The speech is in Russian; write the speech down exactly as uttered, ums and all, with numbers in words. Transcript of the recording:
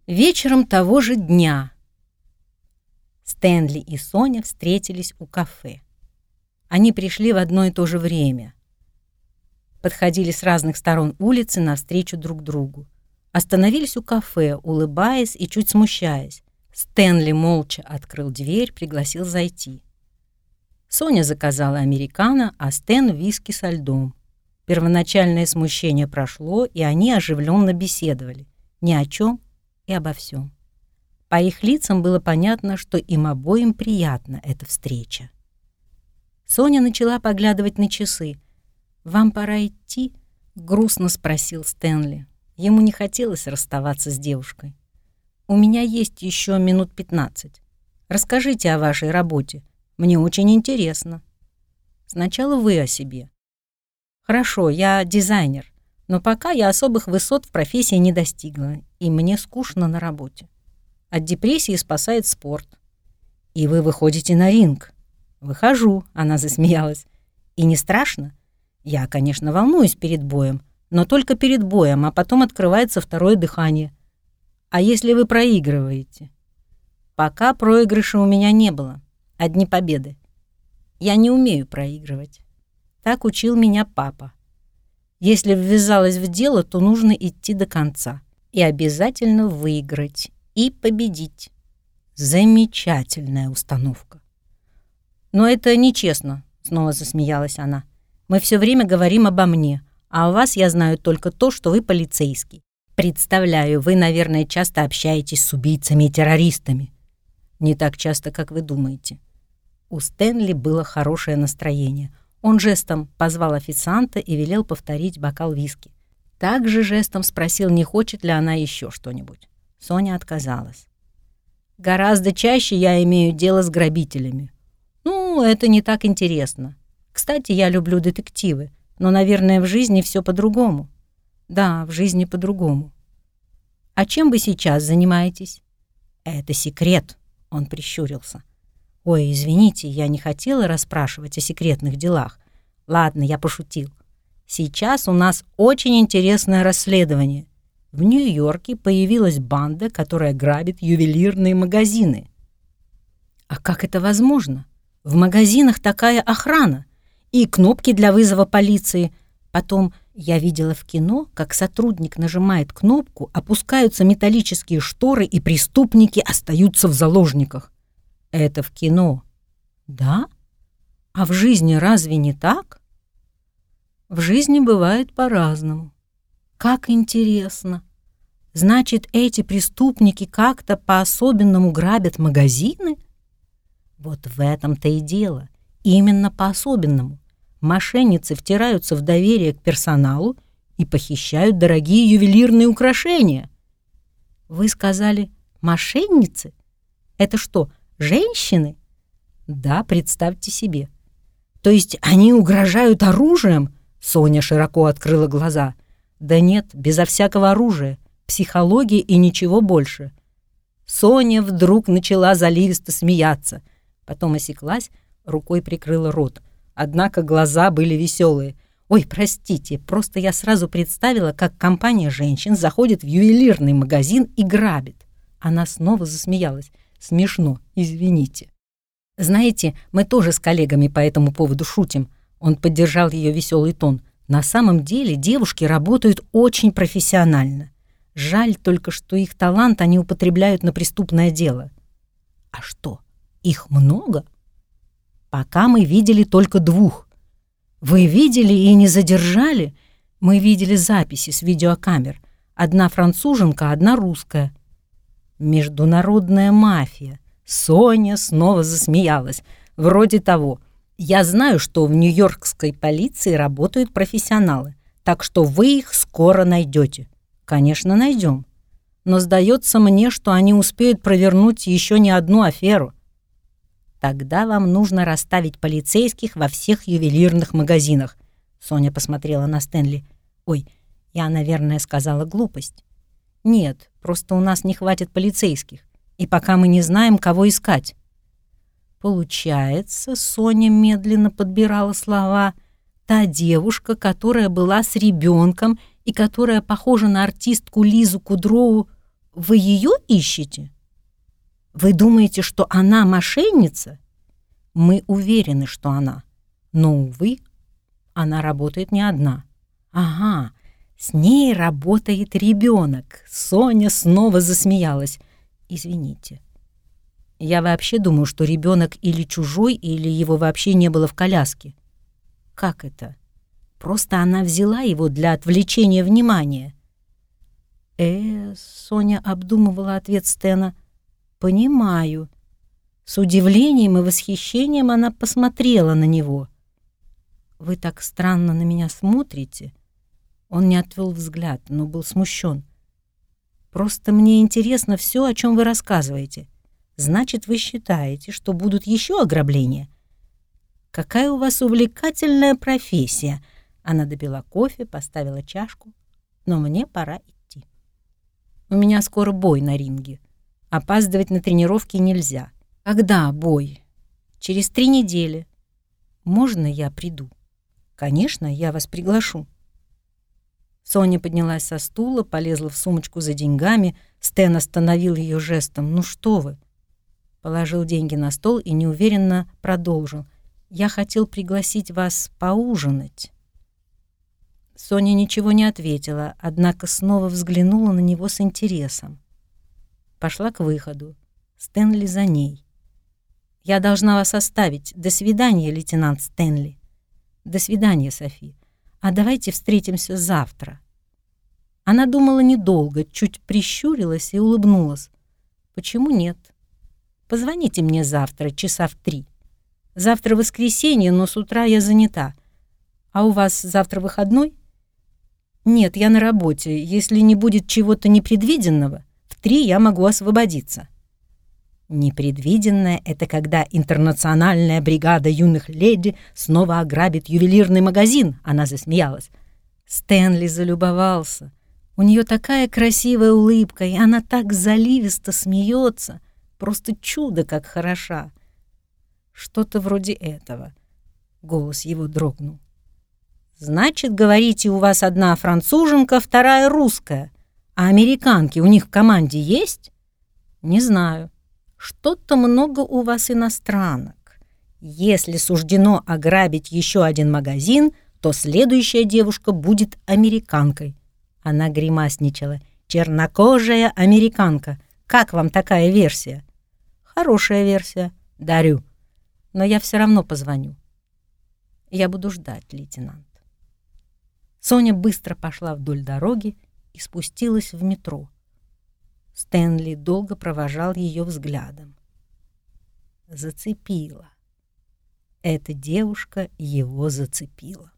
Вечером того же дня Стэнли и Соня встретились у кафе. Они пришли в одно и то же время. Подходили с разных сторон улицы навстречу друг другу. Остановились у кафе, улыбаясь и чуть смущаясь. Стэнли молча открыл дверь, пригласил зайти. Соня заказала американо, а Стэн — виски со льдом. Первоначальное смущение прошло, и они оживленно беседовали. Ни о чем и обо всем. По их лицам было понятно, что им обоим приятна эта встреча. Соня начала поглядывать на часы. «Вам пора идти?» — грустно спросил Стэнли. Ему не хотелось расставаться с девушкой. «У меня есть еще минут пятнадцать. Расскажите о вашей работе. Мне очень интересно. Сначала вы о себе». «Хорошо, я дизайнер, но пока я особых высот в профессии не достигла, и мне скучно на работе. От депрессии спасает спорт». «И вы выходите на ринг?» «Выхожу», — она засмеялась. «И не страшно? Я, конечно, волнуюсь перед боем, но только перед боем, а потом открывается второе дыхание. А если вы проигрываете?» «Пока проигрыша у меня не было, одни победы. Я не умею проигрывать. Так учил меня папа. Если ввязалась в дело, то нужно идти до конца и обязательно выиграть и победить». Замечательная установка. «Но это нечестно», — снова засмеялась она. «Мы все время говорим обо мне, а о вас я знаю только то, что вы полицейский. Представляю, вы, наверное, часто общаетесь с убийцами и террористами». «Не так часто, как вы думаете». У Стэнли было хорошее настроение. Он жестом позвал официанта и велел повторить бокал виски. Также жестом спросил, не хочет ли она еще что-нибудь. Соня отказалась. «Гораздо чаще я имею дело с грабителями. Ну, это не так интересно. Кстати, я люблю детективы, но, наверное, в жизни все по-другому». «Да, в жизни по-другому». «А чем вы сейчас занимаетесь?» «Это секрет», — он прищурился. «Ой, извините, я не хотела расспрашивать о секретных делах. Ладно, я пошутил. Сейчас у нас очень интересное расследование. В Нью-Йорке появилась банда, которая грабит ювелирные магазины». «А как это возможно? В магазинах такая охрана и кнопки для вызова полиции. Потом я видела в кино, как сотрудник нажимает кнопку, опускаются металлические шторы, и преступники остаются в заложниках». «Это в кино». «Да? А в жизни разве не так?» «В жизни бывает по-разному». «Как интересно. Значит, эти преступники как-то по-особенному грабят магазины?» «Вот в этом-то и дело. Именно по-особенному. Мошенницы втираются в доверие к персоналу и похищают дорогие ювелирные украшения». «Вы сказали, мошенницы? Это что, женщины?» «Да, представьте себе». «То есть они угрожают оружием?» Соня широко открыла глаза. «Да нет, безо всякого оружия. Психология и ничего больше». Соня вдруг начала заливисто смеяться. Потом осеклась, рукой прикрыла рот. Однако глаза были веселые. «Ой, простите, просто я сразу представила, как компания женщин заходит в ювелирный магазин и грабит». Она снова засмеялась. «Смешно, извините». «Знаете, мы тоже с коллегами по этому поводу шутим». Он поддержал ее веселый тон. «На самом деле девушки работают очень профессионально. Жаль только, что их талант они употребляют на преступное дело». «А что, их много?» «Пока мы видели только двух». «Вы видели и не задержали?» «Мы видели записи с видеокамер. Одна француженка, одна русская». «Международная мафия». Соня снова засмеялась. «Вроде того. Я знаю, что в нью-йоркской полиции работают профессионалы, так что вы их скоро найдете». «Конечно, найдем. Но сдается мне, что они успеют провернуть еще не одну аферу». «Тогда вам нужно расставить полицейских во всех ювелирных магазинах». Соня посмотрела на Стэнли. «Ой, я, наверное, сказала глупость». «Нет, просто у нас не хватит полицейских, и пока мы не знаем, кого искать». «Получается, — Соня медленно подбирала слова, — та девушка, которая была с ребенком и которая похожа на артистку Лизу Кудрову, Вы ее ищете? Вы думаете, что она мошенница? Мы уверены, что она. Но, увы, она работает не одна. Ага, с ней работает ребенок. Соня снова засмеялась. Извините. Я вообще думаю, что ребенок или чужой, или его вообще не было в коляске. Как это? Просто она взяла его для отвлечения внимания. Э, Соня обдумывала ответ Стэна. Понимаю. С удивлением и восхищением она посмотрела на него. Вы так странно на меня смотрите. Он не отвел взгляд, но был смущен. Просто мне интересно все, о чем вы рассказываете. Значит, вы считаете, что будут еще ограбления? Какая у вас увлекательная профессия. Она допила кофе, поставила чашку. Но мне пора идти. У меня скоро бой на ринге. Опаздывать на тренировки нельзя. Когда бой? Через три недели. Можно я приду? Конечно, я вас приглашу. Соня поднялась со стула, полезла в сумочку за деньгами. Стэн остановил ее жестом. «Ну что вы?» Положил деньги на стол и неуверенно продолжил. «Я хотел пригласить вас поужинать». Соня ничего не ответила, однако снова взглянула на него с интересом. Пошла к выходу. Стэнли за ней. «Я должна вас оставить. До свидания, лейтенант Стэнли». «До свидания, Софи. А давайте встретимся завтра». Она думала недолго, чуть прищурилась и улыбнулась. «Почему нет? Позвоните мне завтра, часа в три. Завтра воскресенье, но с утра я занята. А у вас завтра выходной?» «Нет, я на работе. Если не будет чего-то непредвиденного, в три я могу освободиться». «Непредвиденное — это когда интернациональная бригада юных леди снова ограбит ювелирный магазин», — она засмеялась. Стэнли залюбовался. У нее такая красивая улыбка, и она так заливисто смеется. Просто чудо, как хороша. Что-то вроде этого. Голос его дрогнул. «Значит, говорите, у вас одна француженка, вторая русская. А американки у них в команде есть?» «Не знаю. Что-то много у вас иностранок. Если суждено ограбить еще один магазин, то следующая девушка будет американкой». Она гримасничала. «Чернокожая американка. Как вам такая версия?» «Хорошая версия. Дарю. Но я все равно позвоню. Я буду ждать, лейтенант». Соня быстро пошла вдоль дороги и спустилась в метро. Стэнли долго провожал ее взглядом. Зацепила. Эта девушка его зацепила.